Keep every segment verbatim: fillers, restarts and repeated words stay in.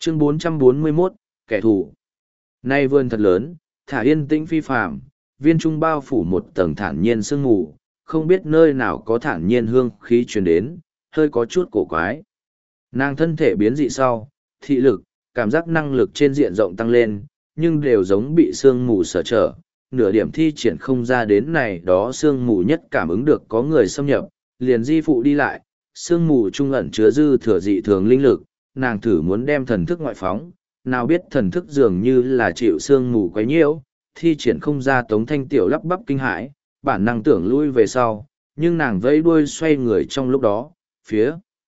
Chương bốn trăm bốn mươi mốt, kẻ thù. Nay vườn thật lớn, thả yên tĩnh phi phàm, viên trung bao phủ một tầng thản nhiên sương mù, không biết nơi nào có thản nhiên hương khí truyền đến, hơi có chút cổ quái. Nàng thân thể biến dị sau, thị lực, cảm giác năng lực trên diện rộng tăng lên, nhưng đều giống bị sương mù sở trở, nửa điểm thi triển không ra đến này đó sương mù nhất cảm ứng được có người xâm nhập, liền di phụ đi lại, sương mù trung ẩn chứa dư thừa dị thường linh lực, nàng thử muốn đem thần thức ngoại phóng, nào biết thần thức dường như là chịu sương mù quấy nhiễu, thi triển không ra. Tống Thanh Tiểu lắp bắp kinh hãi, bản năng tưởng lui về sau, nhưng nàng vẫy đuôi xoay người trong lúc đó, phía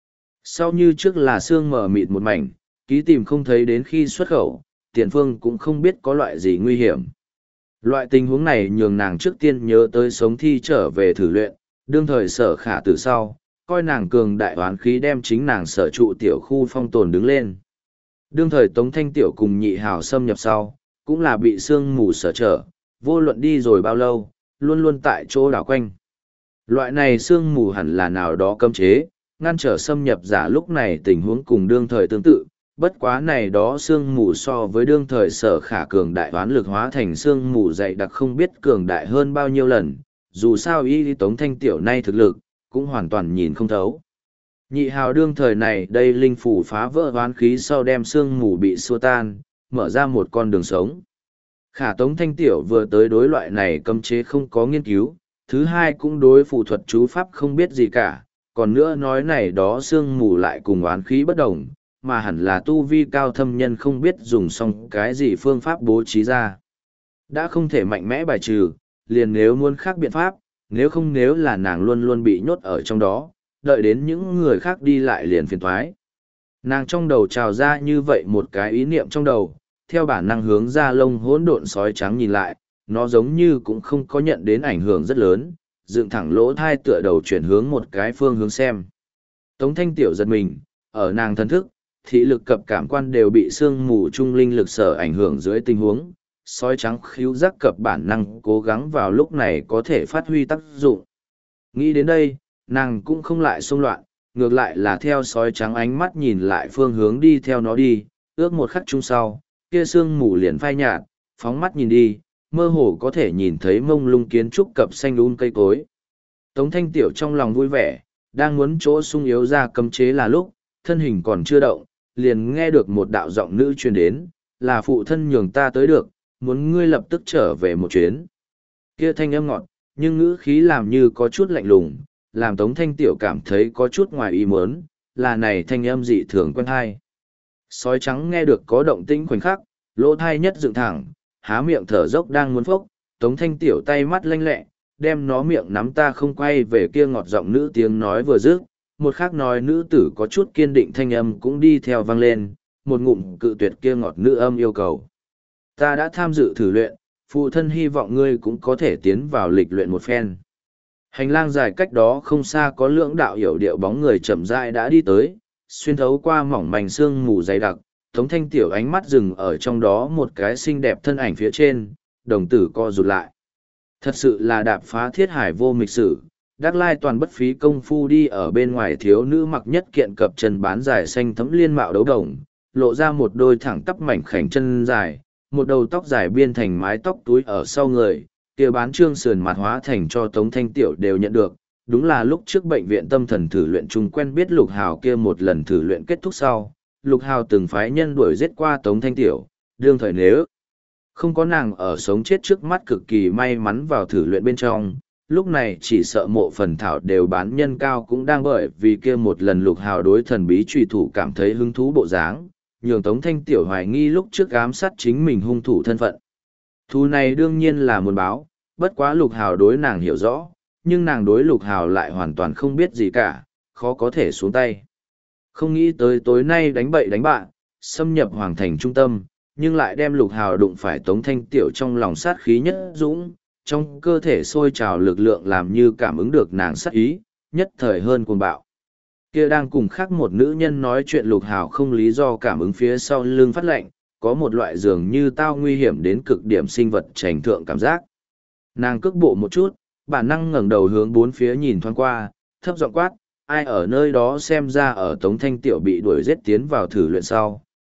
sau như trước là sương mờ mịt một mảnh, ký tìm không thấy đến khi xuất khẩu, tiền phương cũng không biết có loại gì nguy hiểm. Loại tình huống này nhường nàng trước tiên nhớ tới sống thi trở về thử luyện, đương thời Sở Khả từ sau, coi nàng cường đại oán khí đem chính nàng sở trụ tiểu khu phong tồn đứng lên. Đương thời Tống Thanh Tiểu cùng nhị hào xâm nhập sau, cũng là bị sương mù sở trở, vô luận đi rồi bao lâu, luôn luôn tại chỗ đảo quanh. Loại này sương mù hẳn là nào đó cấm chế, ngăn trở xâm nhập giả. Lúc này tình huống cùng đương thời tương tự, bất quá này đó sương mù so với đương thời Sở Khả cường đại oán lực hóa thành sương mù dày đặc không biết cường đại hơn bao nhiêu lần, dù sao y Tống Thanh Tiểu nay thực lực, cũng hoàn toàn nhìn không thấu. Nhị hào đương thời này đây linh phủ phá vỡ oán khí sau đem sương mù bị xua tan, mở ra một con đường sống. Khả Tống Thanh Tiểu vừa tới đối loại này cấm chế không có nghiên cứu, thứ hai cũng đối phù thuật chú pháp không biết gì cả, còn nữa nói này đó sương mù lại cùng oán khí bất đồng, mà hẳn là tu vi cao thâm nhân không biết dùng xong cái gì phương pháp bố trí ra. Đã không thể mạnh mẽ bài trừ, liền nếu muốn khác biện pháp, nếu không nếu là nàng luôn luôn bị nhốt ở trong đó, đợi đến những người khác đi lại liền phiền thoái. Nàng trong đầu trào ra như vậy một cái ý niệm trong đầu, theo bản năng hướng ra lông hỗn độn sói trắng nhìn lại, nó giống như cũng không có nhận đến ảnh hưởng rất lớn, dựng thẳng lỗ thai tựa đầu chuyển hướng một cái phương hướng xem. Tống Thanh Tiểu giật mình, ở nàng thân thức, thị lực cập cảm quan đều bị sương mù trung linh lực sở ảnh hưởng dưới tình huống, sói trắng khíu giác cập bản năng cố gắng vào lúc này có thể phát huy tác dụng. Nghĩ đến đây, nàng cũng không lại xông loạn, ngược lại là theo sói trắng ánh mắt nhìn lại phương hướng đi theo nó đi, ước một khắc chung sau, kia sương mù liền phai nhạt, phóng mắt nhìn đi, mơ hồ có thể nhìn thấy mông lung kiến trúc cập xanh um cây cối. Tống Thanh Tiểu trong lòng vui vẻ, đang muốn chỗ sung yếu ra cấm chế là lúc, thân hình còn chưa động, liền nghe được một đạo giọng nữ truyền đến, là phụ thân nhường ta tới được, muốn ngươi lập tức trở về một chuyến. Kia thanh âm ngọt, nhưng ngữ khí làm như có chút lạnh lùng, làm Tống Thanh Tiểu cảm thấy có chút ngoài ý muốn, là này thanh âm dị thường quen hay. Sói trắng nghe được có động tĩnh khoảnh khắc, lỗ thai nhất dựng thẳng, há miệng thở dốc đang muốn phốc, Tống Thanh Tiểu tay mắt lanh lẹ, đem nó miệng nắm ta không quay về kia ngọt giọng nữ tiếng nói vừa dứt, một khác nói nữ tử có chút kiên định thanh âm cũng đi theo vang lên, một ngụm cự tuyệt kia ngọt nữ âm yêu cầu. Ta đã tham dự thử luyện, phụ thân hy vọng ngươi cũng có thể tiến vào lịch luyện một phen. Hành lang dài cách đó không xa có lưỡng đạo hiểu điệu bóng người chậm rãi đã đi tới, xuyên thấu qua mỏng manh sương mù dày đặc, Tống Thanh Tiểu ánh mắt dừng ở trong đó một cái xinh đẹp thân ảnh phía trên, đồng tử co rụt lại. Thật sự là đạp phá thiết hải vô mịch sử, Đắc Lai toàn bất phí công phu đi ở bên ngoài thiếu nữ mặc nhất kiện cập chân bán dài xanh thấm liên mạo đấu đồng, lộ ra một đôi thẳng tắp mảnh khảnh chân dài, một đầu tóc dài biên thành mái tóc túi ở sau người, kia bán trương sườn mặt hóa thành cho Tống Thanh Tiểu đều nhận được. Đúng là lúc trước bệnh viện tâm thần thử luyện chung quen biết Lục Hào kia một lần thử luyện kết thúc sau, Lục Hào từng phái nhân đuổi giết qua Tống Thanh Tiểu, đương thời nếu không có nàng ở sống chết trước mắt cực kỳ may mắn vào thử luyện bên trong, lúc này chỉ sợ mộ phần thảo đều bán nhân cao cũng đang bởi vì kia một lần Lục Hào đối thần bí trùy thủ cảm thấy hứng thú bộ dáng, nhường Tống Thanh Tiểu hoài nghi lúc trước ám sát chính mình hung thủ thân phận. Thù này đương nhiên là muốn báo, bất quá Lục Hào đối nàng hiểu rõ, nhưng nàng đối Lục Hào lại hoàn toàn không biết gì cả, khó có thể xuống tay. Không nghĩ tới tối nay đánh bậy đánh bạ, xâm nhập hoàng thành trung tâm, nhưng lại đem Lục Hào đụng phải Tống Thanh Tiểu trong lòng sát khí nhất dũng, trong cơ thể sôi trào lực lượng làm như cảm ứng được nàng sát ý, nhất thời hơn cuồng bạo. Kia đang cùng khác một nữ nhân nói chuyện Lục Hào không lý do cảm ứng phía sau lưng phát lạnh, có một loại dường như tao nguy hiểm đến cực điểm sinh vật trành thượng cảm giác. Nàng cước bộ một chút, bản năng ngẩng đầu hướng bốn phía nhìn thoáng qua, thấp giọng quát, ai ở nơi đó. Xem ra ở Tống Thanh Tiểu bị đuổi giết tiến vào thử luyện sau,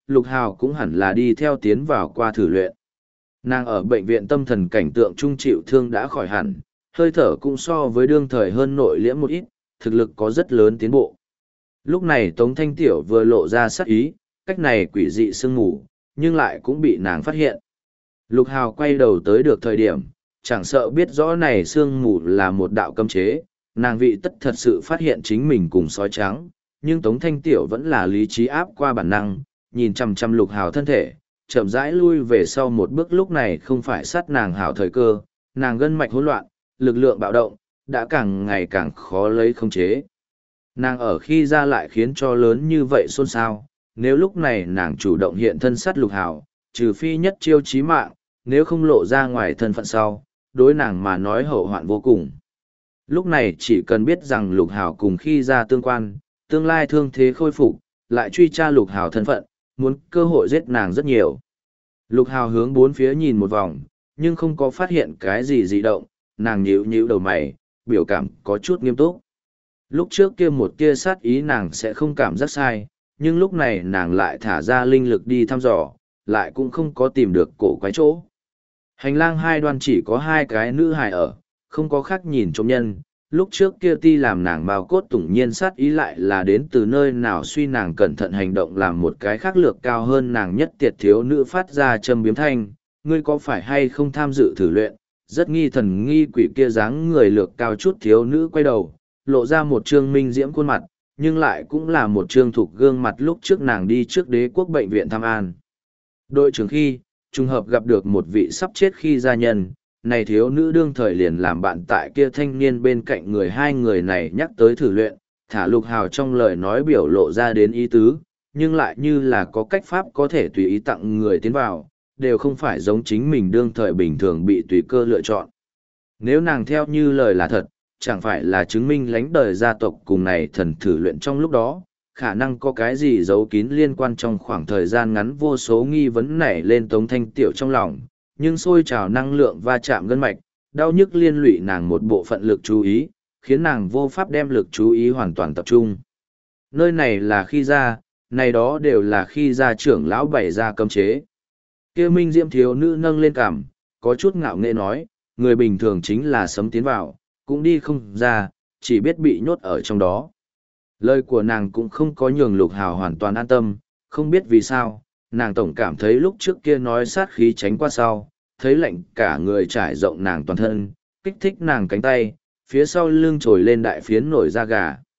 Lục Hào cũng hẳn là đi theo tiến vào qua thử luyện. Nàng ở bệnh viện tâm thần cảnh tượng trung chịu thương đã khỏi hẳn, hơi thở cũng so với đương thời hơn nội liễm một ít, thực lực có rất lớn tiến bộ. Lúc này Tống Thanh Tiểu vừa lộ ra sắc ý, cách này quỷ dị sương mù, nhưng lại cũng bị nàng phát hiện. Lục Hào quay đầu tới được thời điểm, chẳng sợ biết rõ này sương mù là một đạo cấm chế, nàng vị tất thật sự phát hiện chính mình cùng sói trắng, nhưng Tống Thanh Tiểu vẫn là lý trí áp qua bản năng, nhìn chằm chằm Lục Hào thân thể, chậm rãi lui về sau một bước. Lúc này không phải sát nàng hảo thời cơ, nàng gân mạch hỗn loạn, lực lượng bạo động, đã càng ngày càng khó lấy khống chế. Nàng ở khi ra lại khiến cho lớn như vậy xôn xao, nếu lúc này nàng chủ động hiện thân sát Lục Hào, trừ phi nhất chiêu chí mạng, nếu không lộ ra ngoài thân phận sau, đối nàng mà nói hậu hoạn vô cùng. Lúc này chỉ cần biết rằng Lục Hào cùng khi ra tương quan, tương lai thương thế khôi phục, lại truy tra Lục Hào thân phận, muốn cơ hội giết nàng rất nhiều. Lục Hào hướng bốn phía nhìn một vòng, nhưng không có phát hiện cái gì dị động, nàng nhíu nhíu đầu mày, biểu cảm có chút nghiêm túc. Lúc trước kia một tia sát ý nàng sẽ không cảm giác sai, nhưng lúc này nàng lại thả ra linh lực đi thăm dò, lại cũng không có tìm được cổ quái chỗ. Hành lang hai đoan chỉ có hai cái nữ hài ở, không có khác nhìn trộm nhân. Lúc trước kia ti làm nàng bao cốt tủng nhiên sát ý lại là đến từ nơi nào suy nàng cẩn thận hành động làm một cái khác lược cao hơn nàng nhất tiệt thiếu nữ phát ra châm biếm thanh, ngươi có phải hay không tham dự thử luyện, rất nghi thần nghi quỷ kia dáng người lược cao chút thiếu nữ quay đầu, lộ ra một trương minh diễm khuôn mặt, nhưng lại cũng là một trương thục gương mặt lúc trước nàng đi trước đế quốc bệnh viện thăm an. Đội trưởng khi, trùng hợp gặp được một vị sắp chết khi gia nhân, này thiếu nữ đương thời liền làm bạn tại kia thanh niên bên cạnh người hai người này nhắc tới thử luyện, thả Lục Hào trong lời nói biểu lộ ra đến ý tứ, nhưng lại như là có cách pháp có thể tùy ý tặng người tiến vào, đều không phải giống chính mình đương thời bình thường bị tùy cơ lựa chọn. Nếu nàng theo như lời là thật, chẳng phải là chứng minh lánh đời gia tộc cùng này thần thử luyện trong lúc đó, khả năng có cái gì giấu kín liên quan. Trong khoảng thời gian ngắn vô số nghi vấn nảy lên Tống Thanh Tiểu trong lòng, nhưng sôi trào năng lượng va chạm gân mạch, đau nhức liên lụy nàng một bộ phận lực chú ý, khiến nàng vô pháp đem lực chú ý hoàn toàn tập trung. Nơi này là khi ra, này đó đều là khi ra trưởng lão bày ra cấm chế. Kia minh diễm thiếu nữ nâng lên cằm, có chút ngạo nghễ nói, người bình thường chính là sấm tiến vào, cũng đi không ra, chỉ biết bị nhốt ở trong đó. Lời của nàng cũng không có nhường Lục Hào hoàn toàn an tâm, không biết vì sao, nàng tổng cảm thấy lúc trước kia nói sát khí tránh qua sau, thấy lạnh cả người trải rộng nàng toàn thân, kích thích nàng cánh tay, phía sau lưng trồi lên đại phiến nổi da gà.